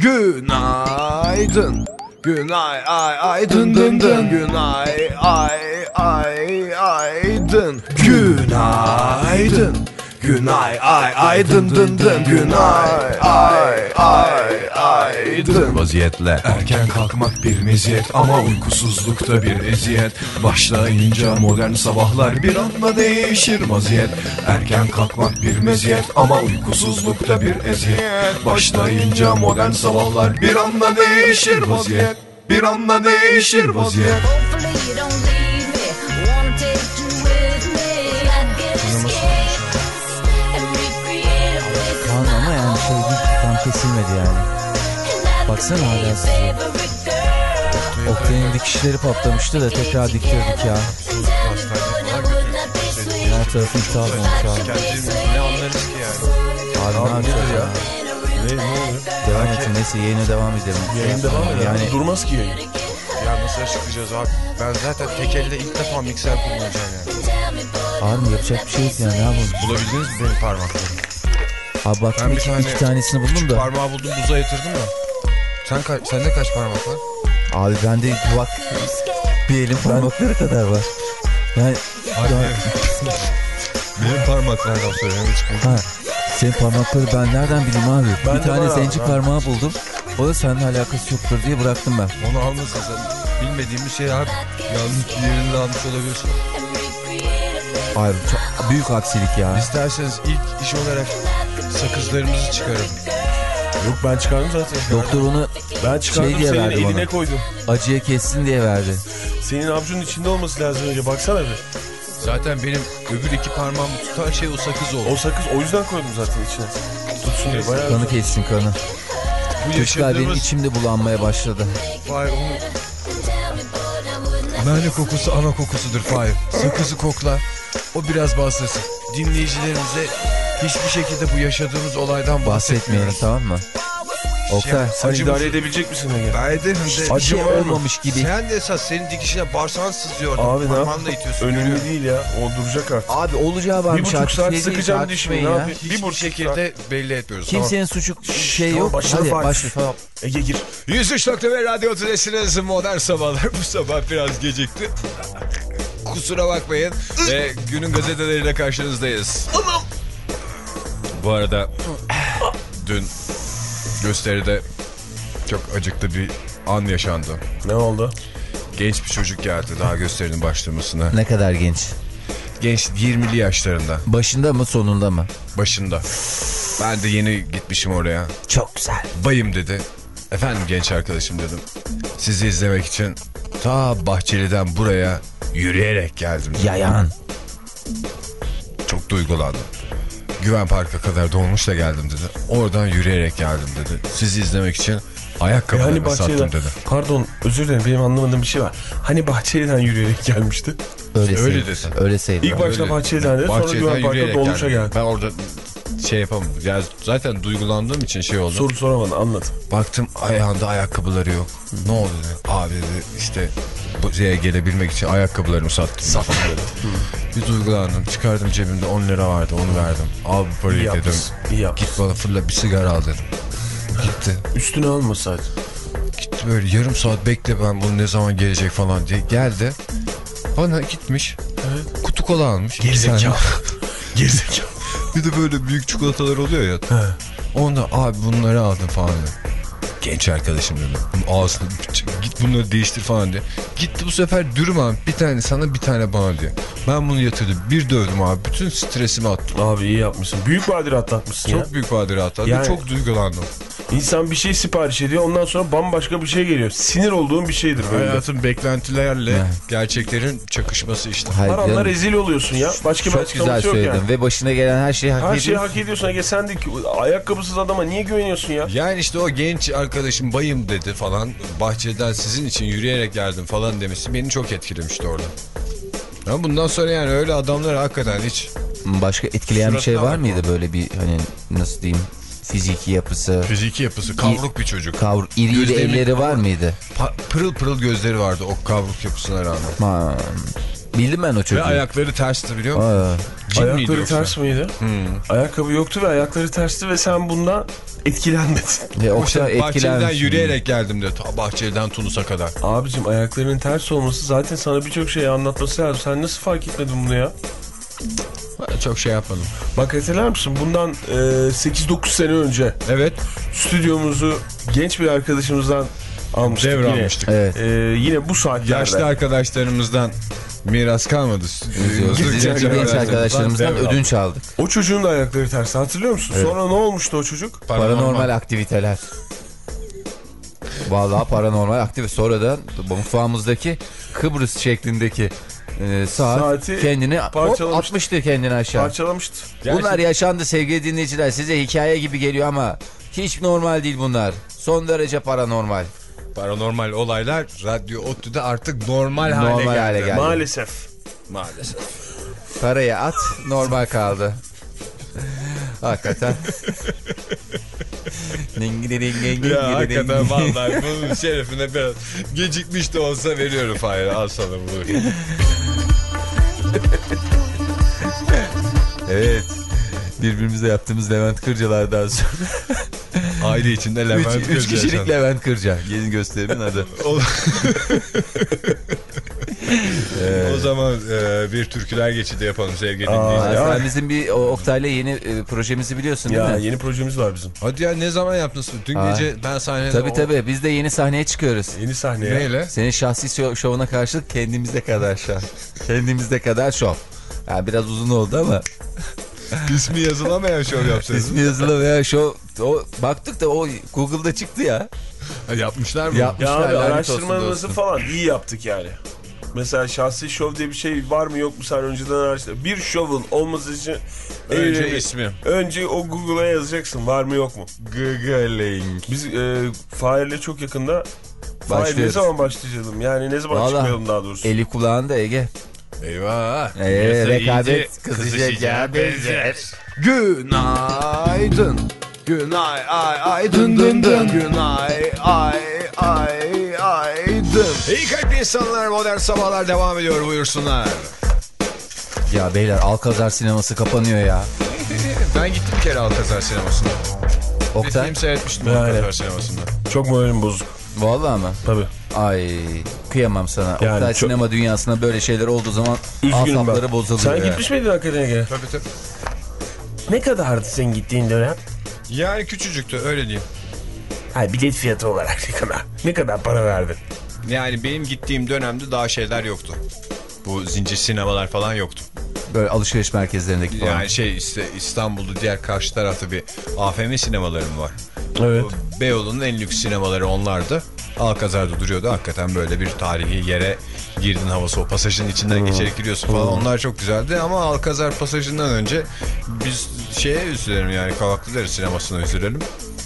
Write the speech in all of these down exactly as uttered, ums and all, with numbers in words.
Günaydın. Günay ay ay dın dın dın. Günay ay ay ay dın. Günaydın. Günay ay ay dın dın dın. Günay ay ay ay dın. Vaziyetle Erken kalkmak bir meziyet ama uykusuzlukta bir eziyet. Başlayınca modern sabahlar bir anda değişir vaziyet. Erken kalkmak bir meziyet ama uykusuzlukta bir eziyet. Başlayınca modern sabahlar bir anda değişir vaziyet. Bir anda değişir vaziyet. Tamam ama yani şey değil, tam kesilmedi yani. Baksana hala sızıyor. Oktay'ın dikişleri patlamıştı da tekrar diktirdik ya. Her tarafı iptal olmuş abi. Ne anlarız ki yani? Abi ne yapacağız ya? Ne, ne oluyor? Devam edin, neyse yayına devam edelim. Yayın devam eder. Yani Durmaz ki yayın. Ya nasıl açıklayacağız abi? Ben zaten tek elde ilk defa mikser kullanacağım yani. abi yapacak bir şey yok ya, ne yapalım? Bulabildiniz mi benim parmaklarımı? Abi bak Ben bir iki, tane iki tanesini buldum da. Parmağı buldum, buza yatırdım da. Sen kaç, sende kaç parmak var? Abi bende bak bir elin parmakları kadar var. Yani Abi benim parmaklardan söylüyorum hiç buldum. ha, senin parmakları ben nereden bileyim abi? Ben bir de tane var zenci abi, parmağı buldum. O da seninle alakası yoktur diye bıraktım ben. Onu almasın sen. Bilmediğim bir şey abi. Yanlış bir yerini almış olabilirsin. Abi çok büyük aksilik ya. İsterseniz ilk iş olarak sakızlarımızı çıkarın. Yok ben çıkardım zaten. Doktor onu Ben çıkardım, şey diye senin verdi eline bana. koydum. Acıya kessin diye verdi. Senin avucunun içinde olması lazım önce, baksana bir. Zaten benim öbür iki parmağımı tutan şey o sakız oldu. O sakız, o yüzden koydum zaten içine. Tutsun diye bayağı. Kanı kessin kanı. Bu Çocuklar benim yaşadığımız... içimde bulanmaya başladı. Vay onu... Nane kokusu ana kokusudur Fahir. Sakızı kokla. O biraz bahsetsin. Dinleyicilerimize hiçbir şekilde bu yaşadığımız olaydan Bahsetmeyelim, bahsetmiyoruz. tamam mı? Oktay. Sen Acı idare mısın? edebilecek misin Ege? Ben ederim de. Bir şey olmamış gibi. Sen de esas senin dikişine bağırsağın sızlıyor. Abi ne Parmağınla yap? itiyorsun. Önemli Görüyorum. değil ya. O duracak artık. Abi olacağı var. Bir buçuk saat sıkacağım dişimi, ne yapayım? Bir Bir bu buçuk şekilde belli etmiyoruz. Kimsenin suçu şey Tamam, yok. başladı Hadi Fatih. başla. Tamam. Ege gir. yüz üç nokta bir Radyo Otodesi'niz modern sabahlar. Bu sabah biraz gecikti. Kusura bakmayın. Ve günün gazeteleriyle karşınızdayız. Bu arada dün gösteride çok acıklı bir an yaşandı. Ne oldu? Genç bir çocuk geldi daha gösterinin başlamasına. Ne kadar genç? Genç, yirmili yaşlarında. Başında mı sonunda mı? Başında. Ben de yeni gitmişim oraya. Çok güzel. Bayım dedi. Efendim genç arkadaşım dedim. Sizi izlemek için ta Bahçeli'den buraya yürüyerek geldim. Yayan. Çok duygulandım. Güven Park'a kadar dolmuşla geldim dedi. Oradan yürüyerek geldim dedi. Sizi izlemek için ayakkabılarımı Yani sattım Bahçeli'den, dedi. pardon özür dilerim, benim anlamadığım bir şey var. Hani Bahçeli'den yürüyerek gelmişti. Öyle Öyle sayılır. desin. Öyle sayılır. İlk başta Öyle. Bahçeli'den dedi, sonra Bahçeli'den Güven Park'a yürüyerek dolmuşa geldim. geldi. Ben orada şey yapamam. Yani zaten duygulandığım için şey oldu. Soru soramadı, anlat. Baktım ayağında ayakkabıları yok. Ne oldu dedi. Abi dedi işte buraya gelebilmek için ayakkabılarımı sattım. Sattım dedi. Bir duygulandım. Çıkardım cebimde on lira vardı, onu verdim. Al bu parayı İyi dedim. yapmışsın, iyi yapmışsın. Git bana fırla bir sigara al dedim. Gitti. Üstüne almasaydın. Gitti böyle yarım saat bekle ben bunu ne zaman gelecek falan diye. Geldi. Bana gitmiş. Evet. Kutu kola almış. Gerizekalı. Gerizekalı. Bir de böyle büyük çikolatalar oluyor ya. He. Onda abi bunları aldım falan diyor. Genç arkadaşım dedi. Ağzını git bunları değiştir falan diye. Gitti bu sefer dürüm abi. Bir tane sana bir tane bana diyor. Ben bunu yatırdım. Bir dövdüm abi. Bütün stresimi attım. Abi iyi yapmışsın. Büyük badire atlatmışsın Çok ya. büyük badire atladım. Yani- Çok duygulandım. İnsan bir şey sipariş ediyor, ondan sonra bambaşka bir şey geliyor. Sinir olduğun bir şeydir böyle. Hayatın beklentilerle Evet. gerçeklerin çakışması işte. Hayır Her anda canım, rezil oluyorsun ya. Başka bir çok güzel açıklaması yok söyledin yani. ve başına gelen her şeyi hak Her ediyorsun. şeyi hak ediyorsun Ege. Sen de ayakkabısız adama niye güveniyorsun ya? Yani işte o genç arkadaşım bayım dedi falan. Bahçeden sizin için yürüyerek geldim falan demesi beni çok etkilemişti orada. Ama bundan sonra yani öyle adamlar hakikaten hiç... Başka etkileyen bir şey Suratına var bak mıydı o. böyle bir hani nasıl diyeyim fiziki yapısı, Fiziki yapısı kavruk bir çocuk. kavur, iri iri Gözlerini- elleri var mıydı? Pa- pırıl pırıl gözleri vardı o kavruk yapısına rağmen. Ha. Bildim ben o çocuğu. Ve ayakları tersti biliyor musun? Aa. Cin miydi Ayakları yoksa? ters miydi? Hmm. Ayakkabı yoktu ve ayakları tersti ve sen bundan etkilenmedin. Ve Yoksa Oktay Bahçeli'den etkilenmiş. yürüyerek geldim diyor. Ta Bahçeli'den Tunus'a kadar. Abicim ayaklarının ters olması zaten sana birçok şeyi anlatması lazım. Sen nasıl fark etmedin bunu ya? Çok şey yapmadım. Bak hatırlar mısın? Bundan e, sekiz dokuz sene önce Evet. stüdyomuzu genç bir arkadaşımızdan almıştık. Devralmıştık. Yine. Evet. E, yine bu saatlerde. Yaşlı arkadaşlarımızdan miras kalmadı. Bizim genç arkadaşlarımızdan ödünç aldık. O çocuğun da ayakları ters. Hatırlıyor musun? Evet. Sonra ne olmuştu o çocuk? Paranormal aktiviteler. Vallahi paranormal aktivite. Sonradan mutfağımızdaki Kıbrıs şeklindeki e, saat Saati kendini hop, parçalamıştı. atmıştı kendini aşağı. Parçalamıştı. Bunlar yaşandı sevgili dinleyiciler. Size hikaye gibi geliyor ama hiç normal değil bunlar. Son derece paranormal. Paranormal olaylar Radyo ODTÜ'de artık normal, Normal hale geldi. hale geldi. Maalesef. Maalesef. Parayı at normal kaldı. Hakikaten. Ya hakikaten vallahi bunun şerefine biraz gecikmiş de olsa veriyorum Fahir. Al sana bunu. Evet. Birbirimize yaptığımız Levent Kırcalardan sonra. Aile içinde Levent üç, üç kişilik Levent Kırca. Yeni gösterimin adı. O, o zaman e, bir türküler geçidi yapalım sevgili dinleyiciler. Aa, sen bizim bir o, Oktay'la yeni e, projemizi biliyorsun değil Ya mi? yeni projemiz var bizim. Hadi ya ne zaman yaptınız? Dün Aa. gece ben sahnede... Tabii o- tabii biz de yeni sahneye çıkıyoruz. Yeni sahneye. Neyle? Senin şahsi şov- şovuna karşılık kendimize kadar şov. Kendimize kadar şov. Yani biraz uzun oldu ama. İsmi yazılamayan şov yapsanız. İsmi yazılı veya şov. O, baktık da o Google'da çıktı ya. Yapmışlar mı? Ya Yapmışlar. abi lanet olsun araştırmalarımızı dostum. falan iyi yaptık yani. Mesela şahsi şov diye bir şey var mı yok mu sen önceden araştır. Bir şovun olması için en Önce önemli- ismi. Önce o Google'a yazacaksın var mı yok mu. Googling. Biz e, Fahir'le çok yakında Fahir ne Başlıyoruz. zaman başlayalım yani ne zaman Vallahi, çıkmayalım daha doğrusu. Eli kulağında Ege. Eyvah. Ee, Yasa rekabet iyice kızışacağı benzer. Günaydın. Günay ay ay dın dın dın. Günay ay ay ay dın. İyi kalpli insanlar, modern sabahlar devam ediyor, buyursunlar. Ya beyler Alcazar sineması kapanıyor ya. Ben gittim bir kere Alcazar sinemasına. Bir Oktay. film seyretmiştim Yani. Alcazar sinemasında. Çok moralim bozuk. Vallahi mı? Tabii. Ay kıyamam sana. Yani Oktay çok- sinema dünyasında böyle şeyler olduğu zaman Üzgünüm asapları ben. bozuluyor. Sen ya. gitmiş miydin hakikaten Ege? Tabii tabii. Ne kadardı sen gittiğin dönem? Yani küçücüktü öyle diyeyim. Ha bilet fiyatı olarak ne kadar? Ne kadar para verdin? Yani benim gittiğim dönemde daha şeyler yoktu. Bu zincir sinemalar falan yoktu. Böyle alışveriş merkezlerindeki falan. Yani şey işte İstanbul'da diğer karşı tarafta bir A V M sinemaları mı var? Evet. O Beyoğlu'nun en lüks sinemaları onlardı. Alcazar'da duruyordu. Hakikaten böyle bir tarihi yere girdin havası, o pasajın içinden geçerek giriyorsun falan. Onlar çok güzeldi ama Alcazar pasajından önce biz şeye üzülelim yani Kavaklıdere sinemasına üzülelim.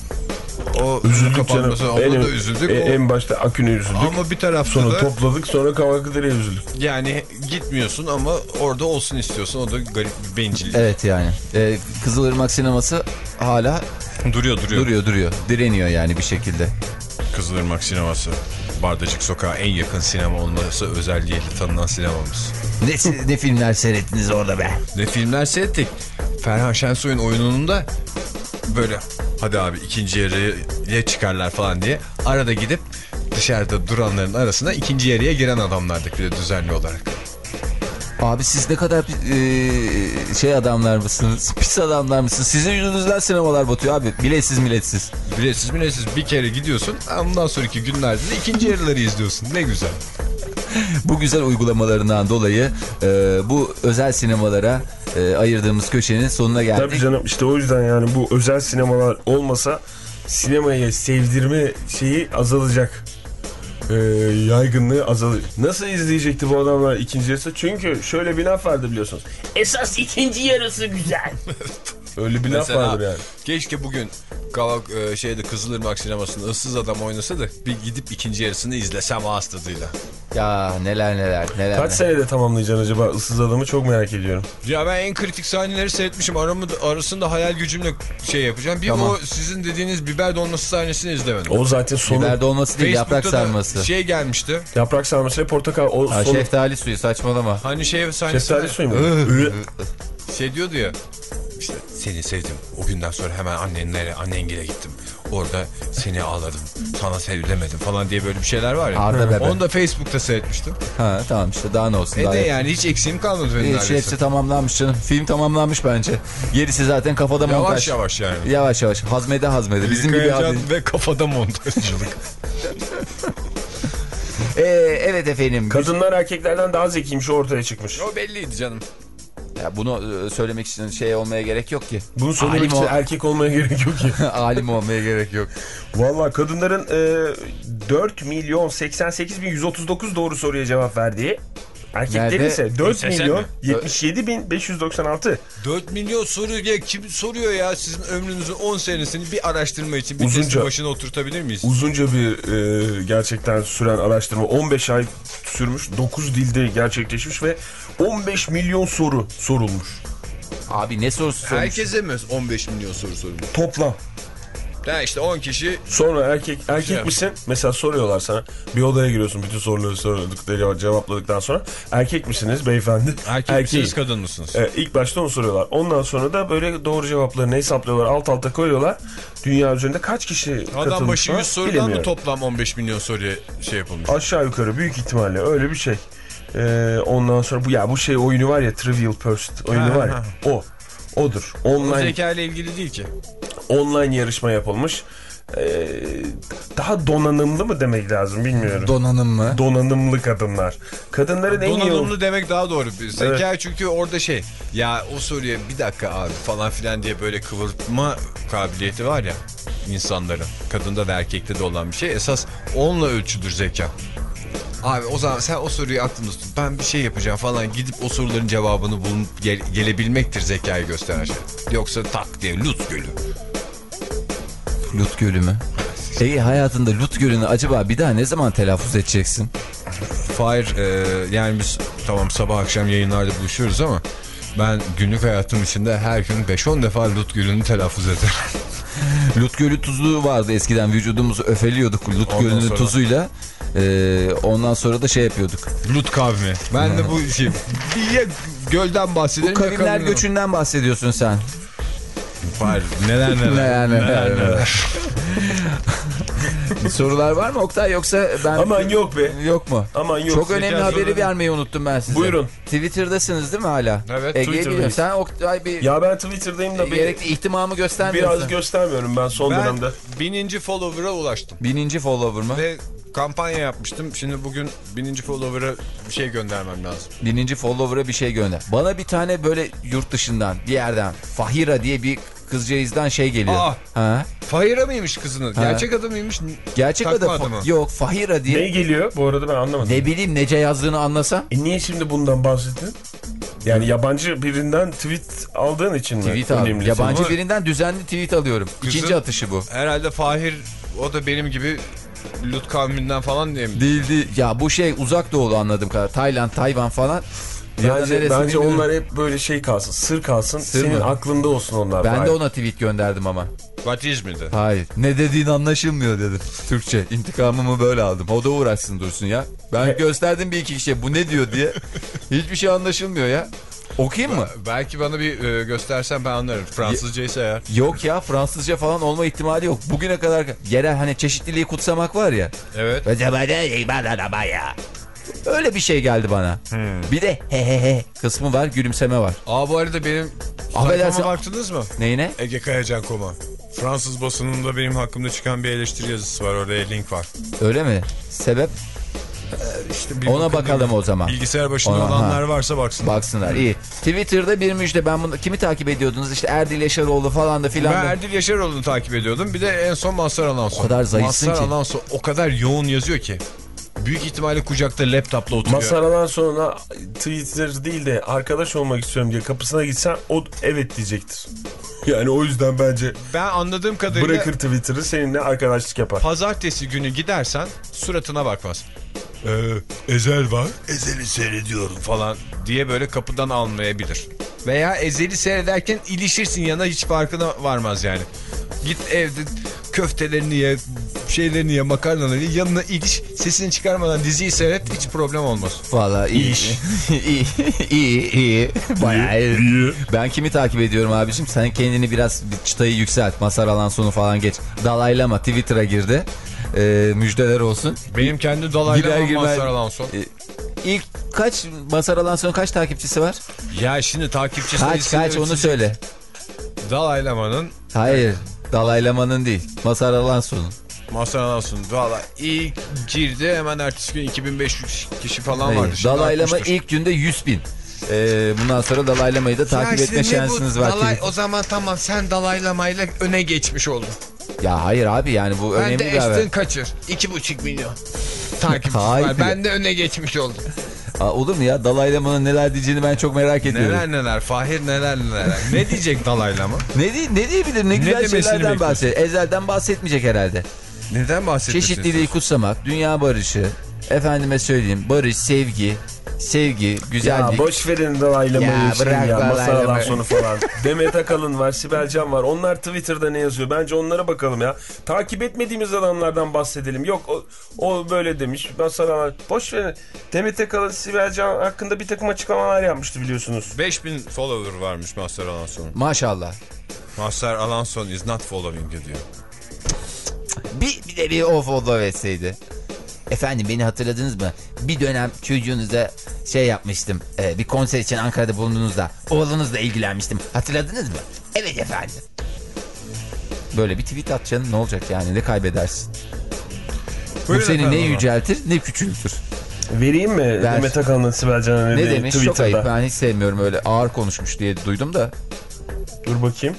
O Üzüldük kapanması, canım. ona En, da üzüldük. e- O- en başta Akün'e üzüldük. Ama bir tarafta Sonra da topladık sonra Kavaklıdere'ye üzüldük. yani gitmiyorsun ama orada olsun istiyorsun. O da garip bir bencillik. Evet yani. Ee, Kızılırmak sineması hala Duruyor duruyor. duruyor duruyor. Direniyor yani bir şekilde. Kızılırmak sineması. Bardacık Sokağa en yakın sinema olması özelliğiyle tanınan sinemamız. Ne, ne filmler seyrettiniz orada be? Ne filmler seyrettik. Ferhan Şensoy'un oyununun da böyle hadi abi ikinci yarıya çıkarlar falan diye arada gidip dışarıda duranların arasına ikinci yarıya giren adamlardık bir de düzenli olarak. Abi siz ne kadar e, şey adamlar mısınız? Pis adamlar mısınız? Sizin yüzünüzden sinemalar batıyor abi. Biletsiz miletsiz. Biletsiz biletsiz bir kere gidiyorsun, ondan sonraki günlerde de ikinci yarıları izliyorsun. Ne güzel. Bu güzel uygulamalarından dolayı e, bu özel sinemalara e, ayırdığımız köşenin sonuna geldik. Tabii canım işte o yüzden yani bu özel sinemalar olmasa sinemaya sevdirme şeyi azalacak. Ee, yaygınlığı azalır. Nasıl izleyecekti bu adamlar ikinci yarısı? Çünkü şöyle bir laf vardı biliyorsunuz. Esas ikinci yarısı güzel. Öyle bir laf Mesela vardır yani. keşke bugün Kavak e, şeyde Kızılırmak sinemasında ıssız adam oynasa da bir gidip ikinci yarısını izlesem ağız tadıyla. Ya neler neler neler. Kaç senede tamamlayacaksın acaba ıssız adamı, çok merak ediyorum. Ya ben en kritik sahneleri seyretmişim. Aramı, arasında hayal gücümle şey yapacağım. Bir Tamam. o sizin dediğiniz biber dolması sahnesini izlemedim. O zaten sonu. Biber dolması değil, yaprak Facebook'ta da sarması. şey gelmişti. Yaprak sarması ve portakal. O Ha, sonu. şeftali suyu, saçmalama. Hani şey sahnesi Şeftali var. suyu mu? Iı. Şey diyordu ya. İşte seni sevdim. O günden sonra hemen annenlere, annengile gittim. Orada seni ağladım. Sana sevdiremedim falan diye böyle bir şeyler var ya. Arda bebe. Onu da Facebook'ta seyretmiştim. Ha tamam işte, daha ne olsun. E daha de yok. yani hiç eksiğim kalmadı benim Hiç, neredeyse. hepsi tamamlanmış canım. Film tamamlanmış bence. Gerisi zaten kafada Yavaş montaj. yavaş yani. Yavaş yavaş. Hazmede hazmede. Bizim gibi Yıkayacan abi. ve kafada montajcılık. Ee, evet efendim. Kadınlar erkeklerden daha zekiymiş, ortaya çıkmış. O belliydi canım. Ya bunu e, söylemek için şey olmaya gerek yok ki. Bunu söylemek Alim için o- erkek olmaya gerek yok ki. Alim olmaya gerek yok. Valla kadınların e, dört milyon seksen sekiz bin yüz otuz dokuz doğru soruya cevap verdiği. Erkeklerin Nerede? ise dört Sesen milyon mi? yetmiş yedi bin beş yüz doksan altı. dört milyon soru ya kim soruyor ya, sizin ömrünüzün on senesini bir araştırma için bir Uzunca- testin başına oturtabilir miyiz? Uzunca bir e, gerçekten süren araştırma, on beş ay sürmüş, dokuz dilde gerçekleşmiş ve on beş milyon soru sorulmuş. Abi ne sorusu sormuş? Herkese mi on beş milyon soru sorulmuş? Toplam. Ya işte on kişi Sonra erkek erkek Güzel. misin? Mesela soruyorlar sana. Bir odaya giriyorsun, bütün soruları sordukları cevapladıktan sonra. Erkek misiniz beyefendi? erkek Erkeğim. misiniz kadın mısınız? Evet, ilk başta onu soruyorlar. Ondan sonra da böyle doğru cevaplarını hesaplıyorlar. Alt alta koyuyorlar. Dünya üzerinde kaç kişi katılmış? Adam başı var? yüz sorudan mı Bilemiyorum. toplam on beş milyon soruya şey yapılmış? Aşağı yukarı büyük ihtimalle öyle bir şey. Ee, ondan sonra bu ya bu şey oyunu var ya, Trivial Pursuit oyunu Ha, var ha. ya. O. Odur. O Online zeka ile ilgili değil ki. online yarışma yapılmış. Ee, daha donanımlı mı demek lazım bilmiyorum. Donanım mı? Donanımlı kadınlar. Kadınların en iyi Donanımlı demek daha doğru. Bir zeka Evet. çünkü orada şey, ya o soruya bir dakika abi falan filan diye böyle kıvırtma kabiliyeti var ya insanların. Kadında da erkekte de olan bir şey. Esas onunla ölçüdür zeka. Abi o zaman sen o soruyu aklında tut. Ben bir şey yapacağım falan, gidip o soruların cevabını bulup gel- gelebilmektir zekayı gösteren şey. Yoksa tak diye Lut Gölü. Lut Gölü mü? Peki hayatında Lut Gölü'nü acaba bir daha ne zaman telaffuz edeceksin? Fahir, e, yani biz tamam sabah akşam yayınlarda buluşuyoruz ama ben günlük hayatım içinde her gün beş on defa Lut Gölü'nü telaffuz ederim. Lut Gölü tuzu vardı eskiden, vücudumuzu öfeliyorduk Lut Ondan Gölü'nün sonra- tuzuyla. Ee, ondan sonra da şey yapıyorduk. Lut kavmi. Ben de bu şey, bir ya gölden bahsedelim. Bu ya kavimler kavimden- göçünden bahsediyorsun sen. Fahir, neler neler. Neler neler neler. Sorular var mı Oktay, yoksa ben... Aman yok be. Yok mu? Aman yok. Çok önemli Zeka haberi soruları- vermeyi unuttum ben size. Buyurun. Twitter'dasınız değil mi hala? Evet, Ege'yi Twitter'dayız. biliyorum. Sen Oktay bir Ya ben Twitter'dayım da bir, gerekli ihtimamı göstermiyorsun. biraz göstermiyorum ben son Ben dönemde. bininci follower'a ulaştım. Bininci follower mı? Ve kampanya yapmıştım. Şimdi bugün bininci follower'a bir şey göndermem lazım. Bininci follower'a bir şey gönder. Bana bir tane böyle yurt dışından bir yerden Fahira diye bir kızcağızdan şey geliyor. Aa! Ha? Fahira mıymış kızının? Ha. Gerçek adı mıymış? Gerçek Takma adı adı mı? Fa- yok Fahira diye. Ne geliyor? Bu arada ben anlamadım. Ne bileyim nece yazdığını anlasam. E niye şimdi bundan bahsettin? Yani yabancı birinden tweet aldığın için mi? Tweet abi. önemlisi? Yabancı Ama- birinden düzenli tweet alıyorum. Kızın- İkinci atışı bu. Herhalde Fahir, o da benim gibi Lut kavminden falan diye mi? Değil değil. Ya bu şey uzak doğulu anladığım kadar. Tayland, Tayvan falan. Ya da Bence, neresi bence bilmiyorum. onlar hep böyle şey kalsın, sır kalsın. Sır senin mı? aklında olsun onlar. Ben de Hayır. ona tweet gönderdim ama. What is miydi? Hayır. Ne dediğin anlaşılmıyor dedim. Türkçe. İntikamımı böyle aldım. O da uğraşsın dursun ya. Ben gösterdim bir iki kişiye bu ne diyor diye. Hiçbir şey anlaşılmıyor ya. Okuyayım mı? Belki bana bir e, göstersen ben anlarım. Fransızca ise eğer. Yok ya, Fransızca falan olma ihtimali yok. Bugüne kadar yerel hani çeşitliliği kutsamak var ya. Evet. Öyle bir şey geldi bana. Hmm. Bir de he he he kısmı var, gülümseme var. Aa, bu arada benim Affedersin. sayfama baktınız mı? Neyine? Ege Kayacan Koma. Fransız basınında benim hakkımda çıkan bir eleştiri yazısı var. Orada link var. Öyle mi? Sebep? İşte bir Ona bakın bakalım dedim. o zaman. Bilgisayar başında Ona- olanlar ha. varsa baksın. Baksınlar. İyi. Twitter'da bir müjde. Ben bunu kimi takip ediyordunuz? İşte Erdil Yaşaroğlu falan da filan Ben da. Erdil Yaşaroğlu'nu takip ediyordum. Bir de en son Mazhar Alanson. O kadar zayıfsın Mazhar ki. Alanson o kadar yoğun yazıyor ki. Büyük ihtimalle kucakta laptopla oturuyor. Masaradan sonra Twitter değil de arkadaş olmak istiyorum diye kapısına gitsen o evet diyecektir. Yani o yüzden bence Ben anladığım kadarıyla bırakır Twitter'ı, seninle arkadaşlık yapar. pazartesi günü gidersen suratına bakmaz. Ee, Ezel var. Ezel'i seyrediyorum falan diye böyle kapıdan almayabilir. Veya Ezel'i seyrederken ilişirsin yana, hiç farkına varmaz yani. Git evde köftelerini ye, şeylerini ye, makarnaları ye, yanına iliş, sesini çıkarmadan diziyi seyret, hiç problem olmaz. Valla iyi. iyi, iyi, iyi. Bayağı iyi. Ben kimi takip ediyorum abicim? Sen kendini biraz çıtayı yükselt. Mazhar Alanson'u falan geç. Dalaylama Twitter'a girdi. Ee, müjdeler olsun. Benim kendi Girer dalayla girmez- Mazhar Alanson. Ee, İlk kaç Mazhar Alanson'un kaç takipçisi var? Ya şimdi takipçi Kaç sayısını kaç onu ölçecek. söyle. Dalaylamanın, Hayır. Dalaylamanın değil. Mazhar Alanson'un. Mazhar Alanson. Valla ilk girdi, hemen ertesi gün iki bin beş yüz kişi falan Hayır. vardı. Şimdi Dalaylama artmıştır. ilk günde yüz bin. Ee, bundan sonra Dalaylama'yı da takip Ya etme işte ne bu şansınız var. dalay, Twitter. o zaman tamam, sen dalaylamayla öne geçmiş oldun. Ya hayır abi, yani bu Ben önemli de bir haber. Ashton Kaçır. iki buçuk milyon takipçisi Hayır. var. Ben de öne geçmiş oldum. Aa, olur mu ya? Dalaylama'nın neler diyeceğini ben çok merak ediyorum. Neler neler. Fahir neler neler. Ne diyecek dalaylama? Ne, di- ne diyebilir? Ne güzel demesini şeylerden bekliyorsun? bahsediyor. Ezel'den bahsetmeyecek herhalde. Neden bahsediyorsun? Çeşitliliği kutsamak, dünya barışı, efendime söyleyeyim, barış, sevgi, sevgi, güzellik. Ya boş verin dalaylamayı Ya şey bırak ya. Mazhar dalaylama. Alanson'u falan. Demet Akalın var, Sibel Can var. Onlar Twitter'da ne yazıyor? Bence onlara bakalım ya. Takip etmediğimiz adamlardan bahsedelim. Yok o, o böyle demiş. Mazhar Alansson. Boş verin. Demet Akalın, Sibel Can hakkında bir takım açıklamalar yapmıştı biliyorsunuz. beş bin follower varmış Mazhar Alanson'un. Maşallah. Mazhar Alanson is not following diyor. Bir, bir de bir o follow etseydi. Efendim, beni hatırladınız mı? Bir dönem çocuğunuza şey yapmıştım. E, bir konser için Ankara'da bulunduğunuzda oğlunuzla ilgilenmiştim. Hatırladınız mı? Evet efendim. Böyle bir tweet atacaksın, ne olacak yani, ne kaybedersin? Buyurun Bu seni efendim ne ama. yüceltir ne küçültür. Vereyim mi Ver. Demet Akalın'ın Sibel Can'a Ne demiş? Çok Twitter'da? ayıp, ben hiç sevmiyorum, öyle ağır konuşmuş diye duydum da. Dur bakayım.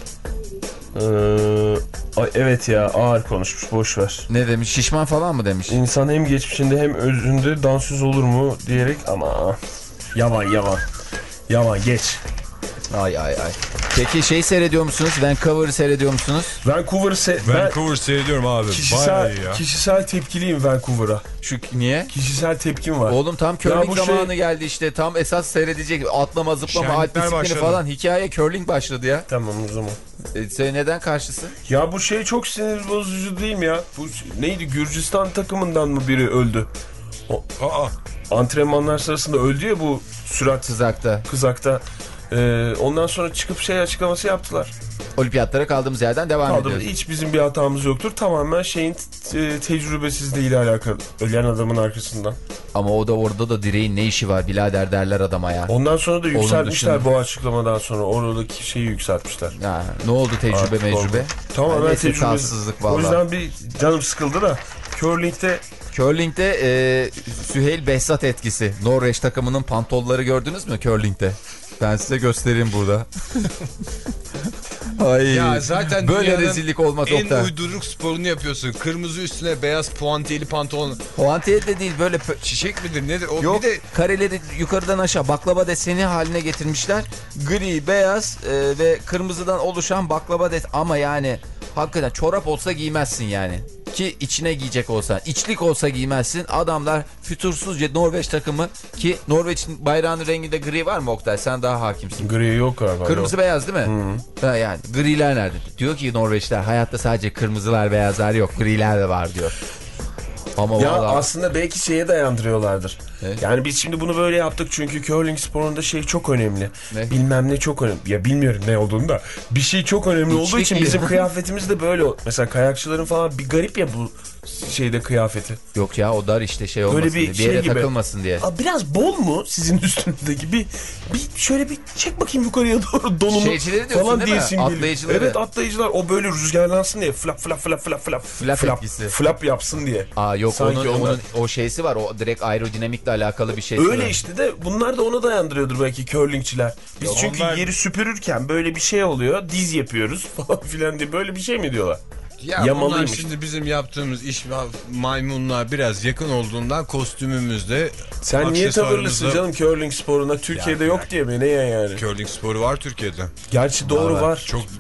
Ee, ay evet ya, ağır konuşmuş, boş ver. Ne demiş? Şişman falan mı demiş? İnsan hem geçmişinde hem özünde dansöz olur mu diyerek, ama yavan yavan. Yavan, geç. Ay ay ay. Peki şey seyrediyor musunuz? Vancouver'ı seyrediyor musunuz? Vancouver'ı se ben Vancouver seyrediyorum abi. Bayağı kişisel, iyi ya. kişisel tepkiliyim Vancouver'a. Şu niye? Kişisel tepkim var. Oğlum tam Ya curling bu şey- zamanı geldi işte. Tam esas seyredecek atlama, zıplama, Şenlikler alp bisikleti başladı. falan. Hikaye curling başladı ya. Tamam o zaman. E, sen neden karşısın? Ya bu şey çok sinir bozucu değil mi ya? Bu neydi, Gürcistan takımından mı biri öldü? O, Aa, antrenmanlar sırasında öldü ya bu sürat Tızakta. kızakta. Ee, ondan sonra çıkıp şey açıklaması yaptılar. Olimpiyatlara kaldığımız yerden devam Kaldı, ediyoruz. hiç bizim bir hatamız yoktur. Tamamen şeyin te- tecrübesizliğiyle alakalı. Ölen adamın arkasından. Ama o da orada da direğin ne işi var birader derler adama ya. Ondan sonra da yükseltmişler dışında- bu açıklamadan sonra. Oradaki şeyi yükseltmişler. Ya, ne oldu tecrübe Artık mecrübe? oldu. Tamamen Neyse, tecrübe. tatsızlık O vallahi. yüzden bir canım sıkıldı da. Curling'de Curling'de e, Süheyl Behzat etkisi. Norveç takımının pantolları gördünüz mü curling'de? Ben size göstereyim burada. Ay, ya zaten böyle dünyanın rezillik olmaz en Oktay. uyduruk sporunu yapıyorsun. Kırmızı üstüne beyaz puantiyeli pantolon. Puantiye de değil, böyle pö- Çiçek midir nedir? O yok, bir de kareleri yukarıdan aşağı baklava deseni haline getirmişler. Gri, beyaz e, ve kırmızıdan oluşan baklava deseni. Ama yani hakikaten çorap olsa giymezsin yani. Ki içine giyecek olsan, içlik olsa giymezsin. Adamlar fütursuzca Norveç takımı, ki Norveç'in bayrağının renginde gri var mı Oktay? Sen daha hakimsin. gri yok galiba. Kırmızı yok. beyaz değil mi? Ha, yani griler nerede? Diyor ki Norveçler, hayatta sadece kırmızılar beyazlar yok, griler de var diyor. Ama Ya vallahi... aslında belki şeye dayandırıyorlardır. Evet. Yani biz şimdi bunu böyle yaptık çünkü curling sporunda şey çok önemli. Ne? Bilmem ne çok önemli. Ya bilmiyorum ne olduğunu da. Bir şey çok önemli olduğu İçlik için mi? bizim kıyafetimiz de böyle. Mesela kayakçıların falan bir garip ya bu şeyde kıyafeti. Yok ya, o dar işte şey olmasın Böyle bir diye, bir şey yere gibi. takılmasın diye. Aa, biraz bol mu sizin üstünüzdeki? Bir, bir şöyle bir çek bakayım yukarıya doğru donunu Şeycileri diyorsun falan değil mi? diyesin geliyor. Atlayıcıları. Evet, atlayıcılar o böyle rüzgarlansın diye flap flap flap flap flap Flap flap, etkisi. flap yapsın diye. Aa yok, Sanki onun, onlar- onun o şeysi var, o direkt aerodinamikle alakalı bir şeysi Öyle var. işte de bunlar da ona dayandırıyordur belki curlingçiler. Biz Yok, çünkü onlar- yeri süpürürken böyle bir şey oluyor, diz yapıyoruz falan filan diye, böyle bir şey mi diyorlar? ya bunlar Yamalıymış. şimdi bizim yaptığımız iş maymunluğa biraz yakın olduğundan kostümümüzde, Sen niye tavırlısın aksesuarımızda- canım curling sporuna? Türkiye'de Ya, yok ya. diye mi? Ne ya yani? Curling sporu var Türkiye'de. Gerçi doğru Var, var. Çok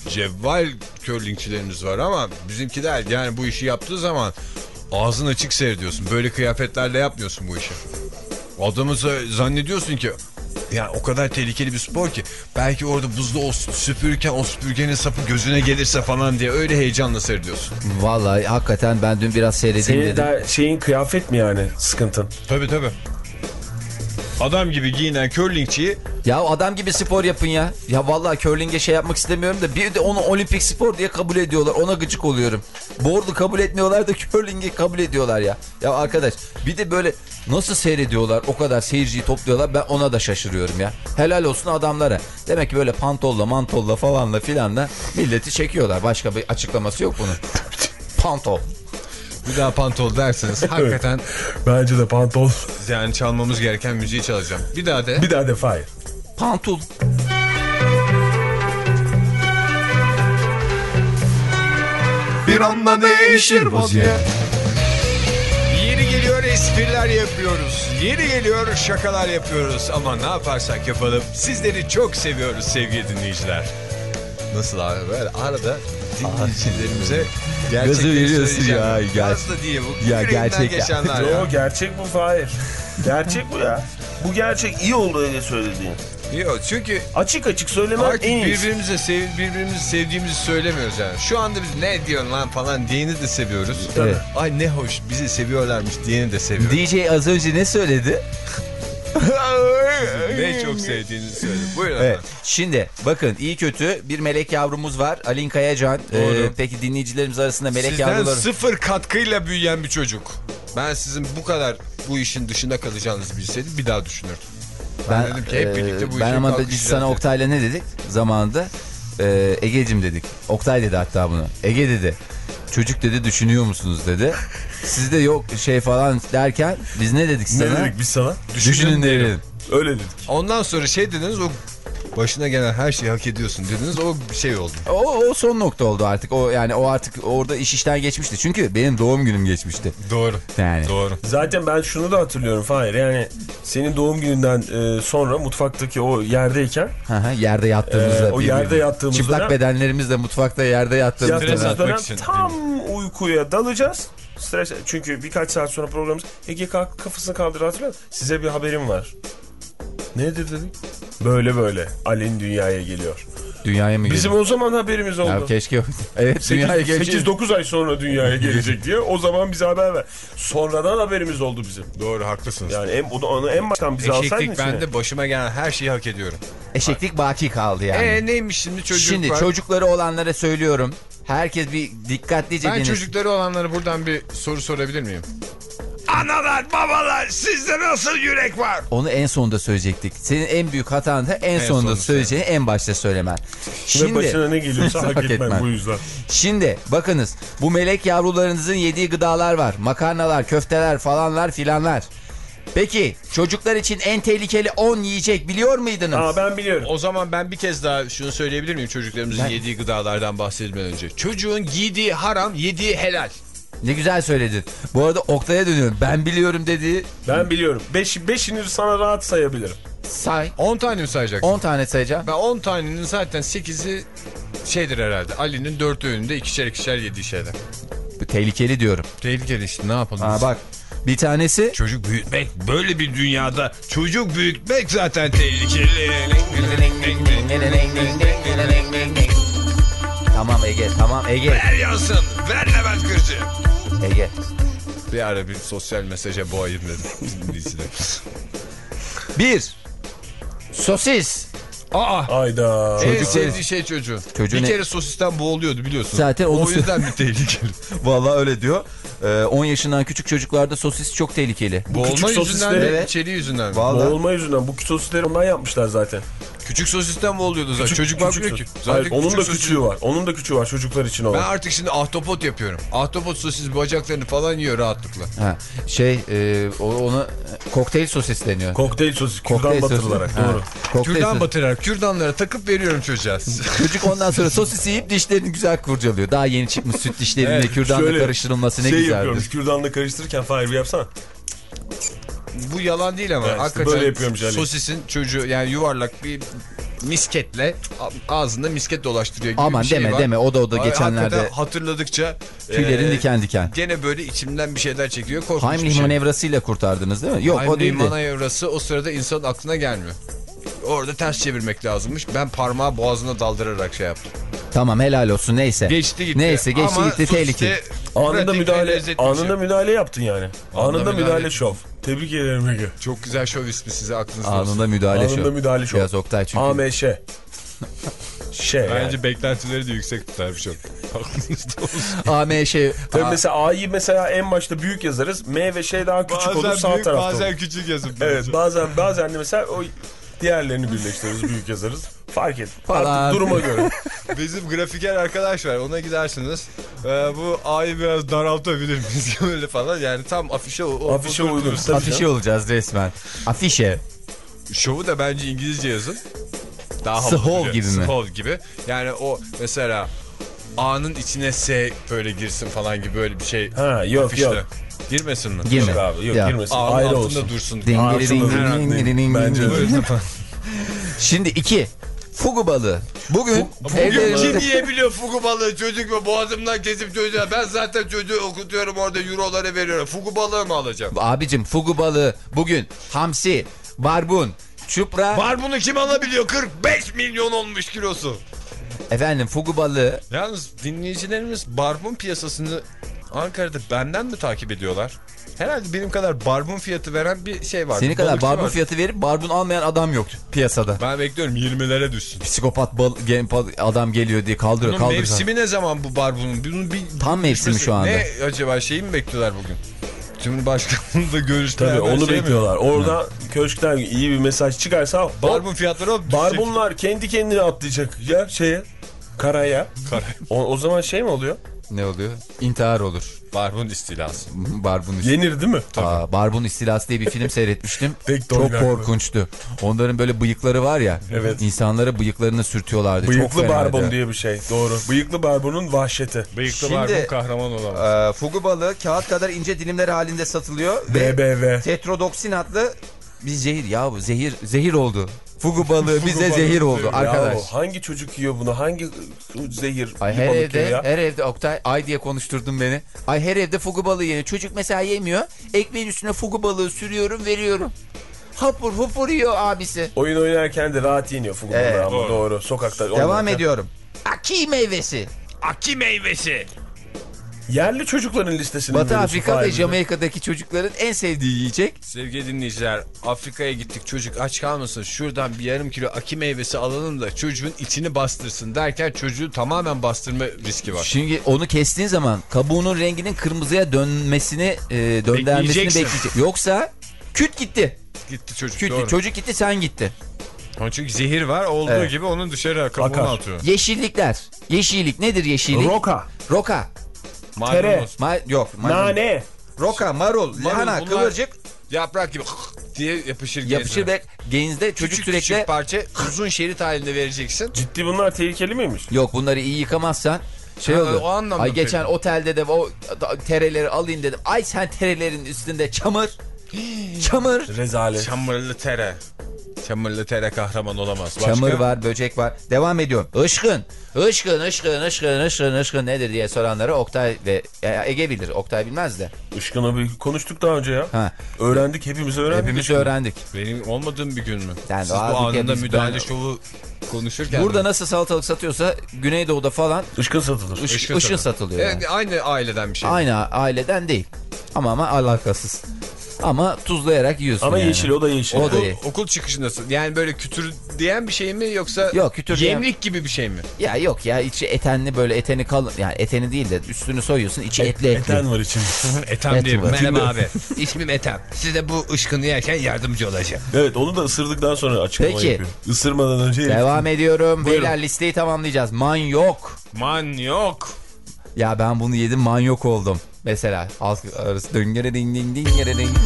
cevval curlingçilerimiz var ama bizimkiler yani bu işi yaptığı zaman ağzın açık seyrediyorsun. Böyle kıyafetlerle yapmıyorsun bu işi. Adamı zannediyorsun ki yani o kadar tehlikeli bir spor ki belki orada buzda o süpürürken o süpürgenin sapı gözüne gelirse falan diye öyle heyecanla seyrediyorsun. Vallahi hakikaten ben dün biraz seyredeyim Senin dedim. daha şeyin kıyafet mi yani sıkıntın? Tabii tabii. Adam gibi giyinen curlingçiyi... Ya adam gibi spor yapın ya. Ya vallahi curling'e şey yapmak istemiyorum da bir de onu olimpik spor diye kabul ediyorlar. Ona gıcık oluyorum. Board'u kabul etmiyorlar da curling'i kabul ediyorlar ya. Ya arkadaş bir de böyle nasıl seyrediyorlar, o kadar seyirciyi topluyorlar, ben ona da şaşırıyorum ya. Helal olsun adamlara. Demek ki böyle pantolla mantolla falanla filanla milleti çekiyorlar. Başka bir açıklaması yok bunun. Pantol. Bir daha pantol derseniz hakikaten Bence de pantol. yani çalmamız gereken müziği çalacağım. Bir daha de. Bir daha de Fahir. Pantul. Bir anda değişir vaziyet. Yeni geliyor espriler yapıyoruz. Yeni geliyor şakalar yapıyoruz. Ama ne yaparsak yapalım sizleri çok seviyoruz sevgili dinleyiciler. Nasıl abi böyle arada dinleyicilerimize Gazı veriyorsun söyleyeceğim. ya, Gaz da diye bu. Ya Yüreğimden gerçek ya. geçenler ya. Yo gerçek bu Fahir. Gerçek bu ya. Bu gerçek, iyi oldu öyle söylediğin. Yok çünkü Açık açık söylemen artık en iyisi. birbirimize sev, birbirimizi sevdiğimizi söylemiyoruz yani. Şu anda biz ne diyorsun lan falan diyeni de seviyoruz. Evet. Ay ne hoş bizi seviyorlarmış diyeni de seviyoruz. D J az önce ne söyledi? Ne çok sevdiğinizi söyle. Buyurun Evet. efendim. Şimdi bakın iyi kötü bir melek yavrumuz var. Alin Kayacan. Doğru. Ee, peki dinleyicilerimiz arasında melek Sizden yavruları... sıfır katkıyla büyüyen bir çocuk. Ben sizin bu kadar bu işin dışında kalacağınızı bilseydim bir daha düşünürdüm. Ben, dedim ki hep e, birlikte bu Ben işe ama biz kalkışacağız sana dedim. Oktay'la ne dedik zamanında? Ee, Ege'cim dedik. Oktay dedi hatta bunu. Ege dedi. Çocuk dedi düşünüyor musunuz dedi. Siz de yok şey falan derken biz ne dedik sana? Ne dedik biz sana? Düşünün derim. Öyle dedik. Ondan sonra şey dediniz o başına gelen her şeyi hak ediyorsun dediniz o bir şey oldu. O, o son nokta oldu artık. O yani o artık orada iş işten geçmişti. Çünkü benim doğum günüm geçmişti. Doğru. Yani. Doğru. Zaten ben şunu da hatırlıyorum Fahir. Yani senin doğum gününden e, sonra mutfaktaki o yerdeyken Hı hı, yerde yattığımızda. Ee, o yerde yattığımız çıplak dönem- bedenlerimizle mutfakta yerde yattığımızda. Stres yattığımız atmak dönem için. tam uykuya dalacağız. Stres, çünkü birkaç saat sonra programımız. Ege kalk kafasını kaldır, hatırlıyor musun? Size bir haberim var. Nedir dedik? Böyle böyle Ali'nin dünyaya geliyor. Dünyaya mı Bizim geliyor? o zaman haberimiz oldu. Ya keşke. Evet dünyaya gelecek. sekiz dokuz ay sonra dünyaya gelecek diye o zaman bize haber ver. Sonradan haberimiz oldu bizim. Doğru haklısınız. Yani en, onu, onu en baştan bize alsaydın Eşeklik içine. bende başıma gelen her şeyi hak ediyorum. Eşeklik baki kaldı yani. Eee neymiş şimdi çocuk Şimdi var. çocukları olanlara söylüyorum. Herkes bir dikkatlice Ben dinlesin. çocukları olanlara buradan bir soru sorabilir miyim? Analar babalar sizde nasıl yürek var? Onu en sonunda söyleyecektik. Senin en büyük hatan da en, En sonunda sonunda söyleyeceğini en başta söylemen. Ve başına ne geliyorsa hak etmen etmen. bu yüzden. Şimdi bakınız bu melek yavrularınızın yediği gıdalar var. Makarnalar, köfteler falanlar filanlar. Peki çocuklar için en tehlikeli on yiyecek biliyor muydunuz? Aa ben biliyorum. O zaman ben bir kez daha şunu söyleyebilir miyim çocuklarımızın Ben- yediği gıdalardan bahsedilmeden önce? Çocuğun giydiği haram, yediği helal. Ne güzel söyledin. Bu arada Oktay'a dönüyorum. Ben biliyorum dediği Ben biliyorum. Beş, beşini sana rahat sayabilirim. say. on tane mi sayacaksın? on tane sayacağım. Ben on tanenin zaten sekizi şeydir herhalde. Ali'nin dört öğünde ikişer ikişer yediği şeyler. Bu tehlikeli diyorum. Tehlikeli işte ne yapalım? Aa, bak bir tanesi Çocuk büyütmek böyle bir dünyada çocuk büyütmek zaten tehlikeli. Tamam Ege, tamam Ege. Ver yansın, ver Levent Kırcı. Ege. Bir ara bir sosyal mesaja boğayım dedim. Dinleyiciler. Bir. Sosis. Aa, Ayda. en Çocuk sevdiği şey çocuğun. Çocuğun bir en- kere sosisten boğuluyordu biliyorsun. Zaten onu o yüzden bir tehlikeli. Vallahi öyle diyor. Ee, on yaşından küçük çocuklarda sosis çok tehlikeli. Boğulma küçük yüzünden sosisleri- mi? Evet. İçeriği yüzünden mi? Vallahi. Boğulma yüzünden. Bu sosisleri ondan yapmışlar zaten. Küçük sosisten boğuluyordu zaten. Küçük- Çocuk küçük bakmıyor ki. sos- Zaten Hayır, onun da küçük küçüğü sosis- var. Onun da küçüğü var çocuklar için olan. Ben artık şimdi ahtapot yapıyorum. Ahtapot sosis bacaklarını falan yiyor rahatlıkla. Ha, şey e, o- ona kokteyl sosis deniyor. Kokteyl sosis. Kokteyl Kürdan sosis. batırılarak. Ha, Doğru. kokteyl Kürdan sosis. batırarak kürdanlara takıp veriyorum çocuğa. Çocuk ondan sonra sosis yiyip dişlerini güzel kurcalıyor. Daha yeni çıkmış süt dişlerinde Evet, kürdanla şöyle karıştırılması ne şey güzeldir. yapıyormuş. Kürdanla karıştırırken Fahir bir yapsana. Bu yalan değil ama Evet, işte hakikaten böyle yapıyormuş Ali. sosisin çocuğu yani yuvarlak bir misketle ağzında misket dolaştırıyor gibi Aman bir şey deme var. deme o da o da Ay, geçenlerde hakikaten hatırladıkça tüylerin e, diken diken. gene böyle içimden bir şeyler çekiyor. Korkunç bir Heimlich şey. manevrasıyla kurtardınız değil mi? Yok o Heimlich değildi. manevrası o sırada insanın aklına gelmiyor. Orada ters çevirmek lazımmış. Ben parmağı boğazına daldırarak şey yaptım. Tamam helal olsun neyse. Geçti gitti. Neyse geçti Ama gitti tehlikeli. Anında pratik ve müdahale, lezzetli bir anında şey. müdahale yaptın yani. Anında, müdahale. müdahale şov. Tebrik ederim Ege. Çok güzel şov ismi size aklınızda olsun. Anında müdahale Anında şu. müdahale şov. Biraz Oktay çünkü. A M Ş. Şey yani. Bence beklentileri de yüksek tutar bir şey. Aklınızda olsun. A M şey. Tabii A- mesela A'yı mesela en başta büyük yazarız. M ve şey daha küçük olur sağ tarafta bazen olur. küçük yazın. Evet bazen bazen de mesela o diğerlerini birleştiririz büyük yazarız. Fark et. Falan. Artık duruma göre. Bizim grafiker arkadaş var, ona gidersiniz. Ee, bu A'yı biraz daraltabilir miyiz böyle falan. Yani tam afişe, o, Afişe o- uygun. Tabii Afişe canım. olacağız resmen. Afişe. Şovu da bence İngilizce yazın. Daha havalı Small duruyor. gibi mi? Small gibi. Yani o mesela A'nın içine S böyle girsin falan gibi böyle bir şey. Ha yok afişte. yok. Girmesin mi? Girme. Yok abi yok Ya. girmesin. A'nın Ayrı altında olsun. dursun. Dingili Ağzında dingili herhalde. dingili dingili Bence de. dingili. Şimdi iki. Fugu balığı. Bugün Bugün evlerimizde... kim yiyebiliyor fugu balığı? Çocuk mu? Boğazımdan kesip çocuğa. Ben zaten çocuğu okutuyorum orada euroları veriyorum. Fugu balığı mı alacağım? Abicim fugu balığı bugün hamsi, barbun, çupra. Var bunu kim alabiliyor? kırk beş milyon olmuş kilosu. Efendim fugu balığı. Yalnız dinleyicilerimiz barbun piyasasını Ankara'da benden mi takip ediyorlar? Herhalde benim kadar barbun fiyatı veren bir şey var. Senin kadar Balıkçı barbun var. fiyatı verip barbun almayan adam yok piyasada. Ben bekliyorum yirmilere düşsün. Psikopat bal, gen- adam geliyor diye kaldırıyor Bunun kaldırıyor. mevsimi ne zaman bu barbunun? Bunun bir, Tam mevsimi şu anda. Ne acaba şeyi mi bekliyorlar bugün? Cumhurbaşkanı'nın da görüştüler. Tabii onu şey bekliyorlar. Orada köşkten iyi bir mesaj çıkarsa Barbun fiyatları hop düşecek. barbunlar kendi kendine atlayacak ya şeye karaya. Kara. O, o zaman şey mi oluyor? Ne oluyor? İntihar olur. Barbun istilası. Barbun istilası. Yenir değil mi? Aa, Barbun istilası diye bir film seyretmiştim. Tek de Çok oynar. korkunçtu. Onların böyle bıyıkları var ya. Evet. İnsanlara bıyıklarını sürtüyorlardı. Çok Bıyıklı fenaydı. barbun diye bir şey. Doğru. Bıyıklı barbunun vahşeti. Bıyıklı Şimdi- barbun kahraman olamaz. Ee, fugu balığı kağıt kadar ince dilimler halinde satılıyor. B Ve B V. tetrodoksin adlı bir zehir. Ya bu zehir zehir oldu. Fugu balığı bize balığı zehir oldu Ya arkadaş. o, hangi çocuk yiyor bunu? Hangi zehir Ay bir her balık evde, yiyor ya? her evde Oktay, ay diye konuşturdun beni. Ay her evde fugu balığı yeniyor. Çocuk mesela yemiyor. Ekmeğin üstüne fugu balığı sürüyorum, veriyorum. Hapur hupur yiyor abisi. Oyun oynarken de rahat yeniyor fugu Evet, balığı ama doğru. doğru. Sokakta Devam oynarken. ediyorum. Aki meyvesi. Aki meyvesi. Yerli çocukların listesini Batı veriyorsun Afrika ve Fahir. Jamaika'daki çocukların en sevdiği yiyecek. Sevgili dinleyiciler, Afrika'ya gittik, çocuk aç kalmasın, şuradan bir yarım kilo aki meyvesi alalım da çocuğun içini bastırsın derken çocuğu tamamen bastırma riski var. Çünkü onu kestiğin zaman kabuğunun renginin kırmızıya dönmesini, e, döndürmesini Bekleyeceksin. bekleyecek. Yoksa küt gitti. Gitti çocuk, Küt doğru. gitti. Çocuk gitti, sen gitti. Ama çünkü zehir var, olduğu Evet. gibi onun dışarı kabuğunu Akar. atıyor. Yeşillikler. Yeşillik nedir yeşillik? Roka, Roka. Maydanoz, Ma yok. maydanoz. nane. Roka, marul, lahana, bunlar- kıvırcık yaprak gibi diye yapışır yapışır gezine. ve genizde çocuk Küçük sürekli... küçük parça uzun şerit halinde vereceksin. Ciddi bunlar tehlikeli miymiş? Yok bunları iyi yıkamazsan şey Ha, olur. o anlamda Ay geçen peki. otelde de o tereleri alayım dedim. Ay sen terelerin üstünde çamur. Çamur. Rezalet. Çamurlu tere. Çamurlu tere kahraman olamaz. Başka? Çamur var, böcek var. Devam ediyorum. Işkın. Işkın, ışkın, ışkın, ışkın, ışkın nedir diye soranlara Oktay ve ya Ege bilir. Oktay bilmez de. Işkın'ı bir konuştuk daha önce ya. Ha. Öğrendik, hepimiz öğrendik. Hepimiz Işkın'ı. öğrendik. Benim olmadığım bir gün mü? Yani Siz abi bu anında biz- müdahale ben- şovu konuşurken. Burada mi? nasıl salatalık satıyorsa Güneydoğu'da falan Işkın satılır. ış, Işkın ışın satılıyor. satılıyor. Evet, Yani. aynı aileden bir şey. Aynı aileden değil. Ama ama alakasız. Ama tuzlayarak yiyorsun Ama yani. yeşil, o da yeşil. O da Okul, iyi. okul çıkışındasın. Yani böyle kütür diyen bir şey mi yoksa Yok, kütür diyen- yemlik gibi bir şey mi? Ya yok ya içi etenli böyle eteni kalın yani eteni değil de üstünü soyuyorsun içi etli etli. Eten var içinde. Etem Et diye. var. Merhaba abi. İsmim Etem. Size bu ışkını yerken yardımcı olacağım. Evet, onu da ısırdıktan sonra açıklama Peki. yapıyor. Isırmadan önce... Devam ediyorum. Buyurun. Beyler listeyi tamamlayacağız. Manyok. Man yok. Ya ben bunu yedim manyok oldum. Mesela alt arası döngere ding ding dingere ding.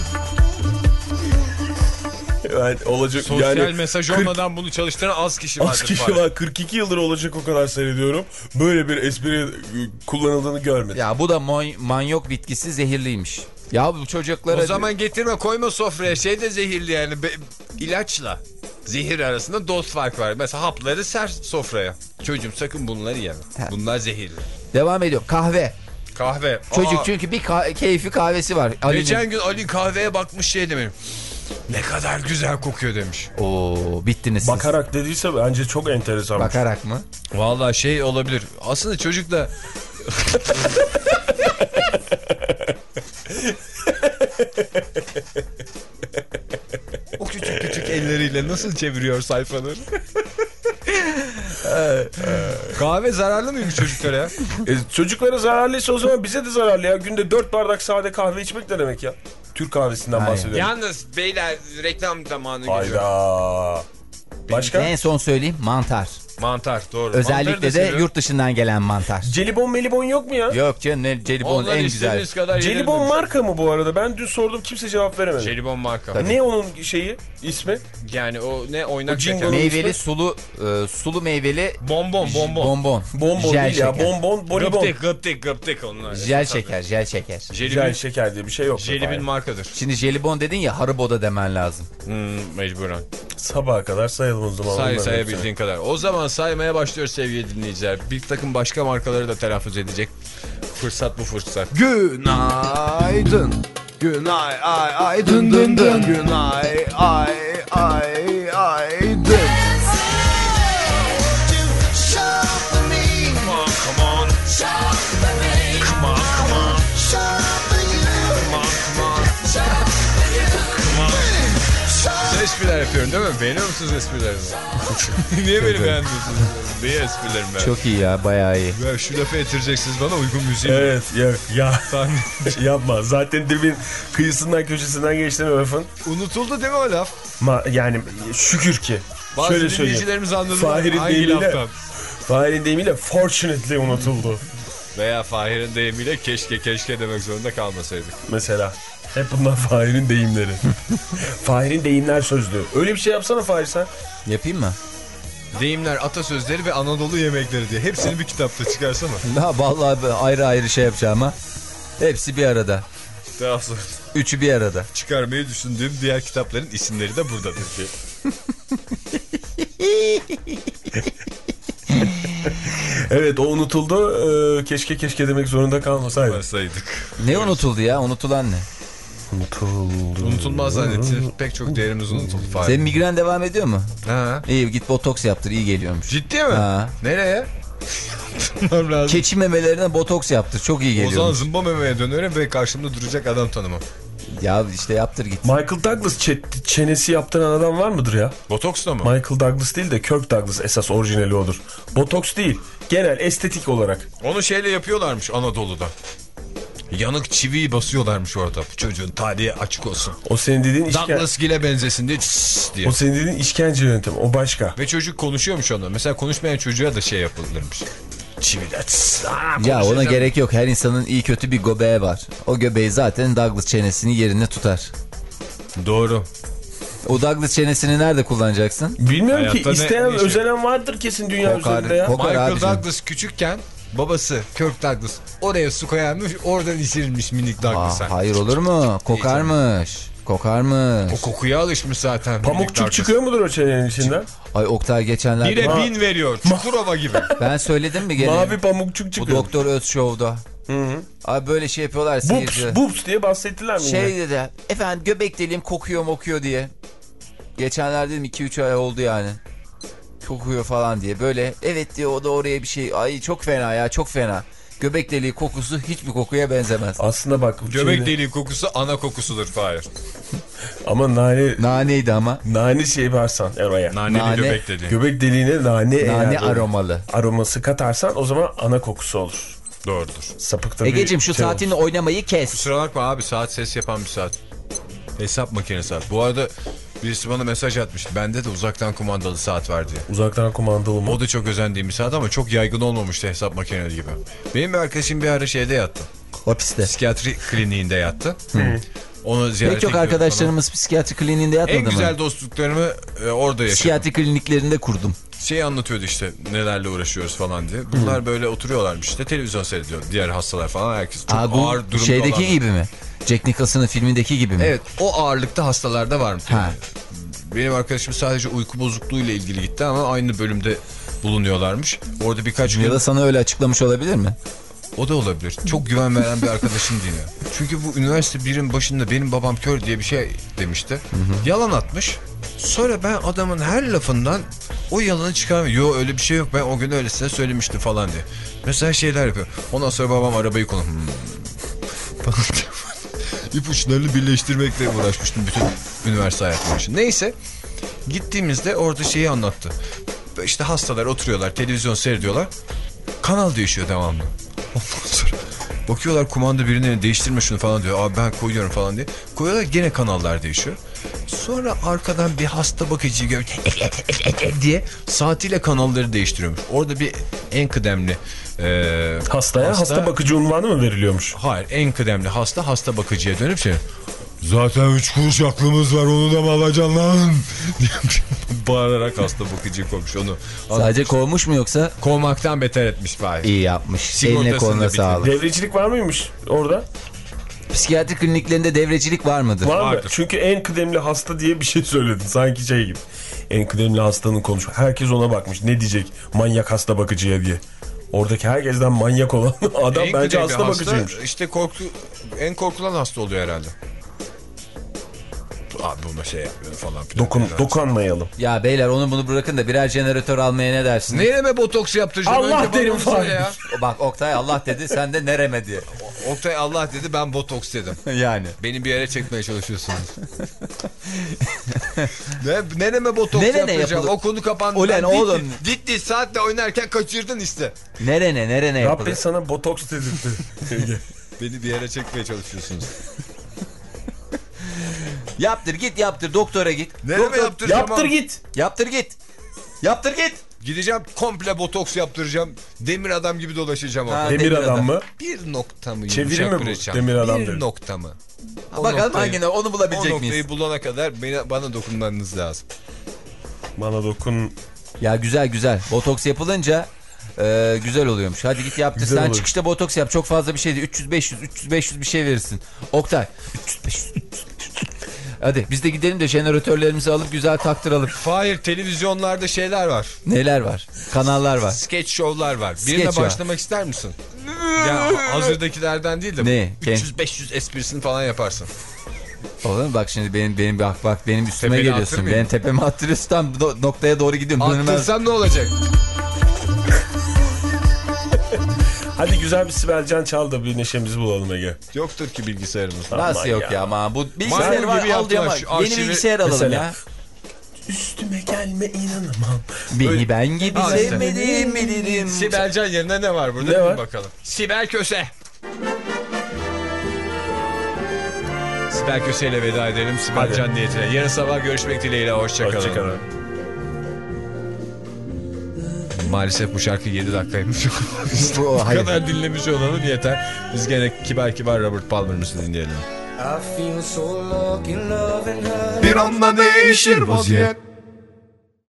Yani olacak Sosyal yani mesaj kırk olmadan bunu çalıştıran az kişi vardır. az kişi Fahir. var. kırk iki yıldır olacak o kadar seyrediyorum. Böyle bir espri e, kullanıldığını görmedim. Ya bu da moy- manyok bitkisi zehirliymiş. Ya bu çocuklara... O zaman getirme koyma sofraya. Şey de zehirli yani. Be, ilaçla. Zehir arasında doz fark var. Mesela hapları ser sofraya. Çocuğum sakın bunları yeme. Bunlar zehirli. Devam ediyorum. Kahve. Kahve. Çocuk Aa, çünkü bir kah- keyfi kahvesi var. Ali'nin. geçen gün Ali kahveye bakmış şey demiş. Ne kadar güzel kokuyor demiş. Oo, bittiniz siz. Bakarak dediyse bence çok enteresan. Bakarak mı? Vallahi şey olabilir. Aslında çocuk da... o küçük küçük elleriyle nasıl çeviriyor sayfaları? Kahve zararlı mıymış çocuklara ya? E, çocuklara zararlıysa o zaman bize de zararlı ya. Günde dört bardak sade kahve içmek ne demek ya? Türk kahvesinden Hayır. bahsediyorum. Yalnız beyler reklam zamanı geliyor. Hayda. Başka? En son söyleyeyim mantar. Mantar doğru. Özellikle Mantarı da de seviyorum. yurt dışından gelen mantar. Celibon melibon yok mu ya? Yok canım ne jelibon Onlar en güzel. istediğiniz kadar Celibon yenir marka mı bu arada? Ben dün sordum kimse cevap veremedi. Jelibon marka. Tabii. Ne onun şeyi, ismi? Yani o ne oynak O jingle- şeker. Meyveli sulu e, sulu meyveli Bonbon bonbon. bonbon. Bonbon Jel değil ya. şeker. Bonbon, bonibon. Gıptık gıptık gıptık onlar. Jel şeker, jel şeker. Jel Jelibin, şeker diye bir şey yok. jelibin markadır. Şimdi jelibon dedin ya Haribo'da demen lazım. Hmm, mecburen. Sabaha kadar sayalım o zaman. Say onların sayabildiğin kadar. O zaman saymaya başlıyoruz sevgili dinleyiciler. Bir takım başka markaları da telaffuz edecek. Fırsat bu fırsat. Günaydın. Günay ay ay dın dın dın. Günay ay ay ay dın. Come on, come on. Come on, come on. Come on, come on. Come on. Güzel espriler yapıyorum değil mi? Beğeniyor musunuz esprilerimi? Niye beni beğenmiyorsunuz? Niye esprilerimi beğenmiyorsunuz? Çok iyi ya, bayağı iyi. Ya şu lafı getireceksiniz bana uygun müziği. Evet ya, ya Tahmin- yapma. Zaten dibin kıyısından köşesinden geçti mi lafın? Unutuldu değil mi o laf? Ma yani şükür ki. Bazı Şöyle söyleyeyim. dinleyicilerimiz anladı. Fahir'in Hangi deyimiyle, laftan? Fahir'in deyimiyle fortunately unutuldu. Veya Fahir'in deyimiyle keşke keşke demek zorunda kalmasaydık. Mesela. Hep bunlar Fahir'in deyimleri. Fahir'in deyimler sözlüğü. Öyle bir şey yapsana Fahir sen. Yapayım mı? Deyimler, atasözleri ve Anadolu yemekleri diye. Hepsini bir kitapta çıkarsana. Ha, vallahi ayrı ayrı şey yapacağım ha. Hepsi bir arada. Daha sonra Üçü bir arada. çıkarmayı düşündüğüm diğer kitapların isimleri de buradadır. Evet o unutuldu. Ee, keşke keşke demek zorunda kalmasaydı. Basaydık. Ne unutuldu ya? Unutulan ne? Unutuldu. Unutulmaz zannettiler. Pek çok değerimiz unutuldu. Fahir. Senin migren devam ediyor mu? Ha. İyi, git botoks yaptır, iyi geliyormuş. Ciddi mi? Ha. Nereye? Tamam lazım. Keçi memelerine botoks yaptır, çok iyi O zaman geliyormuş. zımba memeye dönerim ve karşımda duracak adam tanımam. Ya işte yaptır git. Michael Douglas çe- çenesi yaptıran adam var mıdır ya? Botoks da mı? Michael Douglas değil de Kirk Douglas esas orijinali odur. Botoks değil. Genel estetik olarak. Onu şeyle yapıyorlarmış Anadolu'da. Yanık çiviyi basıyorlarmış orada. Bu çocuğun tarihi açık olsun. O senin dediğin işkence. Douglas Gill'e benzesin diye çıs diye. O senin dediğin işkence yöntemi. O başka. Ve çocuk konuşuyormuş ona. Mesela konuşmayan çocuğa da şey yapılırmış. Çiviler. Çıs, aa, Ya ona konuşacağım. gerek yok. Her insanın iyi kötü bir göbeği var. O göbeği zaten Douglas çenesini yerine tutar. Doğru. O Douglas çenesini nerede kullanacaksın? Bilmiyorum Hayatta ki ne- isteyen ne şey- özenen vardır kesin dünya Kokar, üzerinde ya. kokar Michael abicim. Douglas küçükken babası Kirk Douglas oraya su koyarmış, oradan içirilmiş minik Douglas'a. Aa, hayır olur mu? Kokarmış. Kokarmış. O kokuya alışmış zaten. minik Pamukçuk Douglas. çıkıyor mudur o çenenin içinden? Ay Oktay geçenlerde... Bire Ma- bin veriyor. Çukurova gibi. Ben söyledim mi gene? Mavi pamukçuk Bu çıkıyor. Doktor Öz Show'da. Hı hı. Abi böyle şey yapıyorlar Bups, seyirci. bups diye bahsettiler mi Şey yine? dedi. Efendim göbek deliğim kokuyor mokuyor diye. Geçenlerde dedim iki üç ay oldu yani. Kokuyor falan diye. Böyle evet diyor, o da oraya bir şey. Ay çok fena ya, çok fena. Göbek deliği kokusu hiçbir kokuya benzemez. Aslında bak. Göbek şeyini- deliği kokusu ana kokusudur Fahir. Ama nane, Naneydi ama. nane şey varsan oraya. Naneli Nane- göbek deliği. Göbek deliğine nane, eğer Nane böyle aromalı. aroması katarsan o zaman ana kokusu olur. Doğrudur. Sapıkta Egeciğim bir şu şey saatini olur. oynamayı kes. Kusura bakma abi, saat ses yapan bir saat. Hesap makinesi saat. Bu arada birisi bana mesaj atmış. Bende de uzaktan kumandalı saat var diye. Uzaktan kumandalı mı? O da çok özendiğim bir saat ama çok yaygın olmamıştı hesap makinesi gibi. Benim bir arkadaşım bir ara şeyde yattı. Hapiste. Psikiyatri kliniğinde yattı. Onu ziyarete Pek çok gidiyorduk arkadaşlarımız psikiyatri kliniğinde falan. yatmadı En mı? güzel dostluklarımı e, orada yaşadım. Psikiyatri kliniklerinde kurdum. Şey anlatıyordu işte nelerle uğraşıyoruz falan diye. Bunlar böyle oturuyorlarmış işte, televizyon seyrediyor. Diğer hastalar falan, herkes çok Aa, bu ağır durumda şeydeki olan. gibi mi? Jack Nicholson'ın filmindeki gibi mi? Evet, o ağırlıkta hastalarda var mı? Ha. Benim arkadaşım sadece uyku bozukluğu ile ilgili gitti ama aynı bölümde bulunuyorlarmış. Orada birkaç gün... Ya da sana öyle açıklamış olabilir mi? O da olabilir. Çok güven veren bir arkadaşım değil. Çünkü bu üniversite birin başında benim babam kör diye bir şey demişti. Hı hı. Yalan atmış. Sonra ben adamın her lafından o yalanı çıkarmıyorum. Yo öyle bir şey yok, ben o gün öylesine söylemiştim falan diye. Mesela şeyler yapıyor. Ondan sonra babam arabayı konu. Hmm. İpuçlarını birleştirmekle uğraşmıştım bütün üniversite hayatım için. Neyse. Gittiğimizde orada şeyi anlattı. İşte hastalar oturuyorlar, televizyon seyrediyorlar. Kanal değişiyor devamlı. Ondan sonra bakıyorlar, kumanda birine değiştirme şunu falan diyor. Abi ben koyuyorum falan diye. Koyuyorlar, gene kanallar değişiyor. Sonra arkadan bir hasta bakıcı gör diye saatiyle kanalları değiştiriyormuş. Orada bir en kıdemli e, Hastaya hasta, hasta bakıcı unvanı mı veriliyormuş? Hayır, en kıdemli hasta hasta bakıcıya dönüp şey, zaten üç kuruş aklımız var, onu da mı alacaksın lan? Bağırarak hasta bakıcıyı kovmuş onu. Sadece kovmuş mu yoksa? Kovmaktan beter etmiş bari. İyi yapmış. Eline koluna sağlık. Devrecilik var mıymış orada? Psikiyatri kliniklerinde devrecilik var mıdır? Var mı? Vardır. Çünkü en kıdemli hasta diye bir şey söyledin. Sanki şey gibi. En kıdemli hastanın konuşma. Herkes ona bakmış. Ne diyecek manyak hasta bakıcıya diye. Oradaki herkesten manyak olan adam en bence hasta, hasta bakıcıymış. İşte korktu, en korkulan hasta oluyor herhalde. Abi buna şey yapıyor falan filan. Dokun, dokunmayalım. Ya beyler onu bunu bırakın da birer jeneratör almaya ne dersiniz? Nereme botoks yaptıracağım? Allah önce derim falan ya. Bak Oktay Allah dedi, sen de nereme diye. Oktay Allah dedi, ben botoks dedim. Yani. Beni bir yere çekmeye çalışıyorsunuz. ne, nereme botoks Nerene yaptıracağım? yapılır? O konu kapandı. Ulan oğlum. Ciddi saatle oynarken kaçırdın işte. Nerene nerene yapılır? Rabbim sana botoks dedirtti. Beni bir yere çekmeye çalışıyorsunuz. Yaptır git yaptır doktora git. Nereme Doktor, yaptıracağım? Yaptır abi? git. Yaptır git. Yaptır git. Gideceğim komple botoks yaptıracağım. Demir adam gibi dolaşacağım Ha, orada. Demir, demir adam, adam mı? Bir nokta mı? Çeviri mi bu? Bırakacağım. Demir adam Bir dedi. nokta mı? O Bakalım noktayı, hangine onu bulabilecek o noktayı miyiz? bulana kadar beni, bana dokunmanız lazım. Bana dokun. Ya güzel güzel. Botoks yapılınca e, güzel oluyormuş. Hadi git yaptır. Güzel Sen oluyor. çıkışta botoks yap. Çok fazla bir şey değil. üç yüz beş yüz üç yüz beş yüz bir şey verirsin. Oktay. üç yüz beş yüz Hadi biz de gidelim de jeneratörlerimizi alıp güzel taktıralım. Hayır, televizyonlarda şeyler var. Neler var? Kanallar var. Sketch şovlar var. Sketch Birine var. başlamak ister misin? Yani hazırdakilerden değil de Ne? üç yüz beş yüz esprisini falan yaparsın. Oğlum bak şimdi benim benim bak bak benim üstüme Tepeni geliyorsun. attırmayayım. Benim tepeme attırıyorsun. Tam do- noktaya doğru gidiyorum. Dönmez. Attırsam ne olacak? Hadi güzel bir Sibel Can çal da bir neşemizi bulalım Ege. Yoktur ki bilgisayarımız. Nasıl Aman yok ya. ya ama bu bilgisayar Maymun var gibi al diyor ama yaptılar şu yeni arşivi. bilgisayar alalım Mesela. ya. Üstüme gelme inanamam. Beni Öyle- ben gibi Aa, işte. sevmedim bilirim. Sibel Can yerine ne var burada? Ne Bir var? bakalım. Sibel Köse. Sibel Köse ile veda edelim. Sibel Hadi. Can niyetine. Yarın sabah görüşmek dileğiyle. Hoşçakalın. Hoşçakalın. Maalesef bu şarkı yedi dakikaymış. Bu, Bu hayır. kadar dinlemiş olalım yeter. Biz gene kibar kibar Robert Palmer'ımızı dinleyelim. Bir anda değişir vaziyet.